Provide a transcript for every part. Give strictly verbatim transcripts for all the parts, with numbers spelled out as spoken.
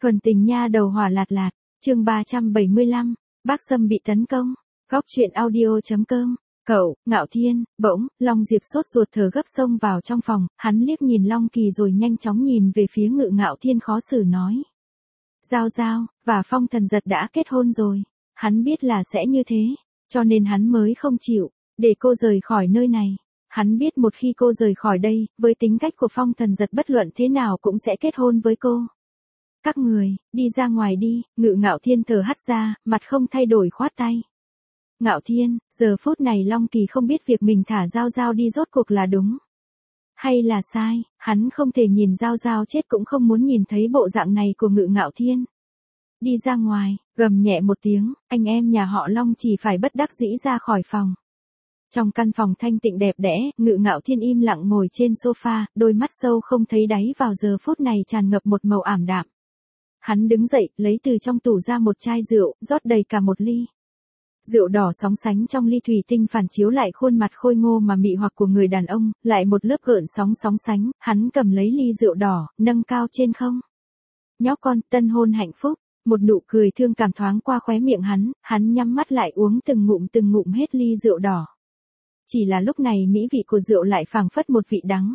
Thuần tình nha đầu hỏa lạt lạt, chương ba trăm bảy mươi lăm, bác Sâm bị tấn công, góc truyện audio chấm com. Cậu, Ngạo Thiên, bỗng, Long Diệp sốt ruột thở gấp xông vào trong phòng, hắn liếc nhìn Long Kỳ rồi nhanh chóng nhìn về phía Ngự Ngạo Thiên khó xử nói. Giao Giao, và Phong Thần Giật đã kết hôn rồi, hắn biết là sẽ như thế, cho nên hắn mới không chịu, để cô rời khỏi nơi này. Hắn biết một khi cô rời khỏi đây, với tính cách của Phong Thần Giật bất luận thế nào cũng sẽ kết hôn với cô. Các người, đi ra ngoài đi, Ngự Ngạo Thiên thở hắt ra, mặt không thay đổi khoát tay. Ngạo Thiên, giờ phút này Long Kỳ không biết việc mình thả Giao Giao đi rốt cuộc là đúng hay là sai, hắn không thể nhìn Giao Giao chết cũng không muốn nhìn thấy bộ dạng này của Ngự Ngạo Thiên. Đi ra ngoài, gầm nhẹ một tiếng, anh em nhà họ Long chỉ phải bất đắc dĩ ra khỏi phòng. Trong căn phòng thanh tịnh đẹp đẽ, Ngự Ngạo Thiên im lặng ngồi trên sofa, đôi mắt sâu không thấy đáy vào giờ phút này tràn ngập một màu ảm đạm. Hắn đứng dậy, lấy từ trong tủ ra một chai rượu, rót đầy cả một ly. Rượu đỏ sóng sánh trong ly thủy tinh phản chiếu lại khuôn mặt khôi ngô mà mị hoặc của người đàn ông, lại một lớp gợn sóng sóng sánh, hắn cầm lấy ly rượu đỏ, nâng cao trên không. Nhóc con, tân hôn hạnh phúc, một nụ cười thương cảm thoáng qua khóe miệng hắn, hắn nhắm mắt lại uống từng ngụm từng ngụm hết ly rượu đỏ. Chỉ là lúc này mỹ vị của rượu lại phảng phất một vị đắng.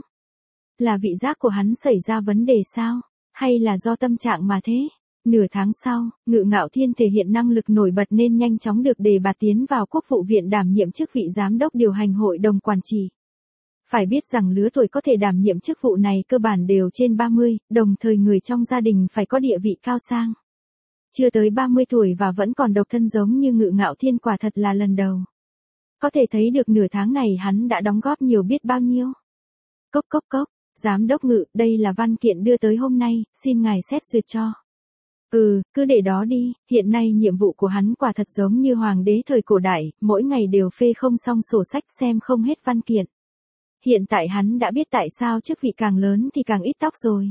Là vị giác của hắn xảy ra vấn đề sao? Hay là do tâm trạng mà thế? Nửa tháng sau, Ngự Ngạo Thiên thể hiện năng lực nổi bật nên nhanh chóng được đề bạt tiến vào Quốc vụ viện đảm nhiệm chức vị giám đốc điều hành hội đồng quản trị. Phải biết rằng lứa tuổi có thể đảm nhiệm chức vụ này cơ bản đều trên ba mươi, đồng thời người trong gia đình phải có địa vị cao sang. Chưa tới ba mươi tuổi và vẫn còn độc thân giống như Ngự Ngạo Thiên quả thật là lần đầu. Có thể thấy được nửa tháng này hắn đã đóng góp nhiều biết bao nhiêu. Cốc cốc cốc, giám đốc Ngự, đây là văn kiện đưa tới hôm nay, xin ngài xét duyệt cho. Ừ, cứ để đó đi, hiện nay nhiệm vụ của hắn quả thật giống như hoàng đế thời cổ đại, mỗi ngày đều phê không xong sổ sách xem không hết văn kiện. Hiện tại hắn đã biết tại sao chức vị càng lớn thì càng ít tóc rồi.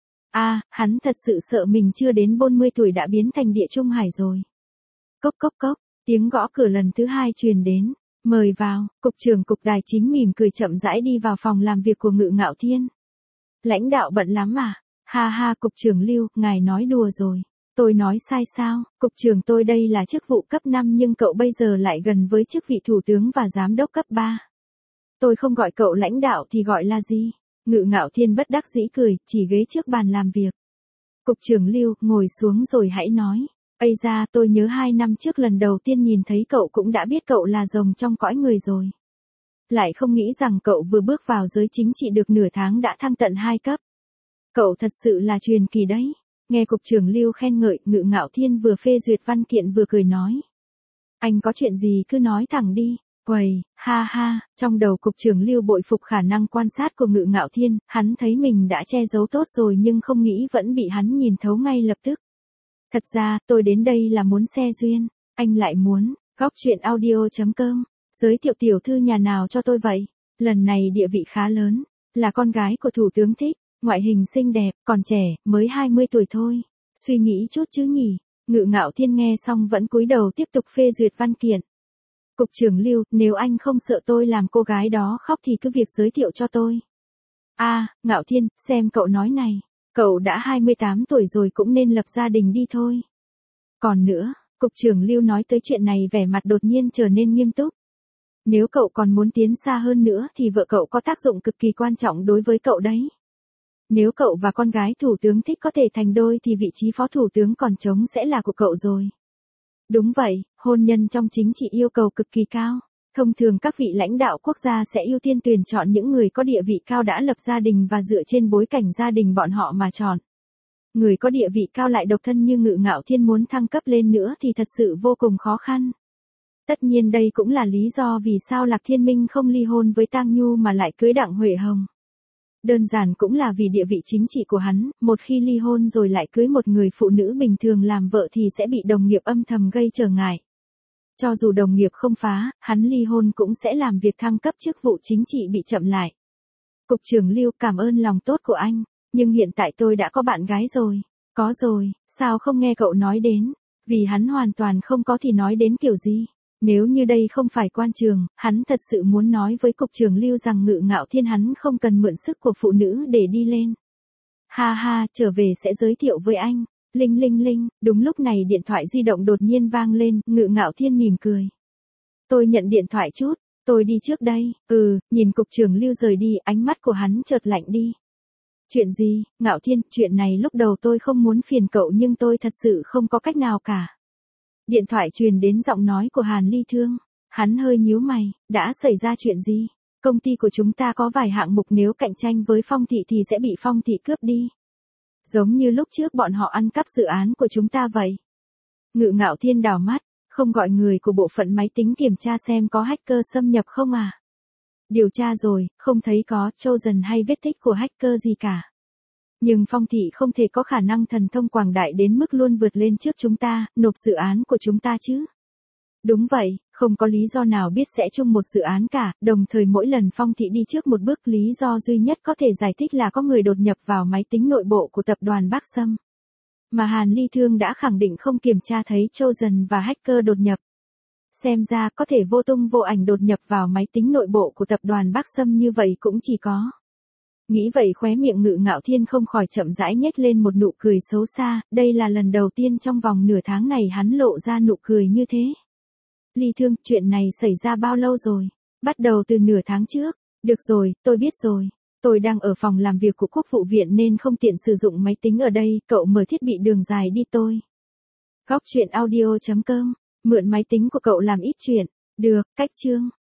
À, hắn thật sự sợ mình chưa đến bốn mươi tuổi đã biến thành địa trung hải rồi. Cốc cốc cốc, tiếng gõ cửa lần thứ hai truyền đến. Mời vào, cục trưởng cục tài chính mỉm cười chậm rãi đi vào phòng làm việc của Ngự Ngạo Thiên. Lãnh đạo bận lắm à? Ha ha, cục trưởng Lưu, ngài nói đùa rồi. Tôi nói sai sao? Cục trưởng tôi đây là chức vụ cấp năm nhưng cậu bây giờ lại gần với chức vị thủ tướng và giám đốc cấp ba. Tôi không gọi cậu lãnh đạo thì gọi là gì? Ngự Ngạo Thiên bất đắc dĩ cười, chỉ ghế trước bàn làm việc. Cục trưởng Lưu, ngồi xuống rồi hãy nói. Ây ra, tôi nhớ hai năm trước lần đầu tiên nhìn thấy cậu cũng đã biết cậu là rồng trong cõi người rồi. Lại không nghĩ rằng cậu vừa bước vào giới chính trị được nửa tháng đã thăng tận hai cấp. Cậu thật sự là truyền kỳ đấy. Nghe cục trưởng Lưu khen ngợi, Ngự Ngạo Thiên vừa phê duyệt văn kiện vừa cười nói. Anh có chuyện gì cứ nói thẳng đi. Quầy, ha ha, trong đầu cục trưởng Lưu bội phục khả năng quan sát của Ngự Ngạo Thiên, hắn thấy mình đã che giấu tốt rồi nhưng không nghĩ vẫn bị hắn nhìn thấu ngay lập tức. Thật ra, tôi đến đây là muốn xe duyên, anh lại muốn, góc truyện audio chấm com, giới thiệu tiểu thư nhà nào cho tôi vậy? Lần này địa vị khá lớn, là con gái của thủ tướng thích, ngoại hình xinh đẹp, còn trẻ, mới hai mươi tuổi thôi. Suy nghĩ chút chứ nhỉ? Ngự Ngạo Thiên nghe xong vẫn cúi đầu tiếp tục phê duyệt văn kiện. Cục trưởng Lưu, nếu anh không sợ tôi làm cô gái đó khóc thì cứ việc giới thiệu cho tôi. À, Ngạo Thiên, xem cậu nói này. Cậu đã hai mươi tám tuổi rồi cũng nên lập gia đình đi thôi. Còn nữa, cục trưởng Lưu nói tới chuyện này vẻ mặt đột nhiên trở nên nghiêm túc. Nếu cậu còn muốn tiến xa hơn nữa thì vợ cậu có tác dụng cực kỳ quan trọng đối với cậu đấy. Nếu cậu và con gái thủ tướng thích có thể thành đôi thì vị trí phó thủ tướng còn trống sẽ là của cậu rồi. Đúng vậy, hôn nhân trong chính trị yêu cầu cực kỳ cao. Thông thường các vị lãnh đạo quốc gia sẽ ưu tiên tuyển chọn những người có địa vị cao đã lập gia đình và dựa trên bối cảnh gia đình bọn họ mà chọn. Người có địa vị cao lại độc thân như Ngự Ngạo Thiên muốn thăng cấp lên nữa thì thật sự vô cùng khó khăn. Tất nhiên đây cũng là lý do vì sao Lạc Thiên Minh không ly hôn với Tang Nhu mà lại cưới Đặng Huệ Hồng. Đơn giản cũng là vì địa vị chính trị của hắn, một khi ly hôn rồi lại cưới một người phụ nữ bình thường làm vợ thì sẽ bị đồng nghiệp âm thầm gây trở ngại. Cho dù đồng nghiệp không phá, hắn ly hôn cũng sẽ làm việc thăng cấp chức vụ chính trị bị chậm lại. Cục trưởng Lưu, cảm ơn lòng tốt của anh, nhưng hiện tại tôi đã có bạn gái rồi. Có rồi, sao không nghe cậu nói đến? Vì hắn hoàn toàn không có thì nói đến kiểu gì? Nếu như đây không phải quan trường, hắn thật sự muốn nói với cục trưởng Lưu rằng Ngự Ngạo Thiên hắn không cần mượn sức của phụ nữ để đi lên. Ha ha, trở về sẽ giới thiệu với anh. Linh linh linh, đúng lúc này điện thoại di động đột nhiên vang lên, Ngự Ngạo Thiên mỉm cười. Tôi nhận điện thoại chút, tôi đi trước đây, ừ, nhìn cục trưởng Lưu rời đi, ánh mắt của hắn chợt lạnh đi. Chuyện gì, Ngạo Thiên, chuyện này lúc đầu tôi không muốn phiền cậu nhưng tôi thật sự không có cách nào cả. Điện thoại truyền đến giọng nói của Hàn Ly Thương, hắn hơi nhíu mày, đã xảy ra chuyện gì? Công ty của chúng ta có vài hạng mục nếu cạnh tranh với Phong Thị thì sẽ bị Phong Thị cướp đi. Giống như lúc trước bọn họ ăn cắp dự án của chúng ta vậy. Ngự Ngạo Thiên đảo mắt, không gọi người của bộ phận máy tính kiểm tra xem có hacker xâm nhập không à? Điều tra rồi, không thấy có Trojan hay vết tích của hacker gì cả. Nhưng Phong Thị không thể có khả năng thần thông quảng đại đến mức luôn vượt lên trước chúng ta, nộp dự án của chúng ta chứ. Đúng vậy, không có lý do nào biết sẽ chung một dự án cả, đồng thời mỗi lần Phong Thị đi trước một bước lý do duy nhất có thể giải thích là có người đột nhập vào máy tính nội bộ của tập đoàn Bắc Sâm. Mà Hàn Ly Thương đã khẳng định không kiểm tra thấy Trojan và hacker đột nhập. Xem ra có thể vô tung vô ảnh đột nhập vào máy tính nội bộ của tập đoàn Bắc Sâm như vậy cũng chỉ có. Nghĩ vậy khóe miệng Ngự Ngạo Thiên không khỏi chậm rãi nhếch lên một nụ cười xấu xa, đây là lần đầu tiên trong vòng nửa tháng này hắn lộ ra nụ cười như thế. Ly Thương, chuyện này xảy ra bao lâu rồi? Bắt đầu từ nửa tháng trước. Được rồi, tôi biết rồi. Tôi đang ở phòng làm việc của Quốc vụ viện nên không tiện sử dụng máy tính ở đây, cậu mở thiết bị đường dài đi tôi. Góc truyện audio chấm com, mượn máy tính của cậu làm ít chuyện. Được, cách chương.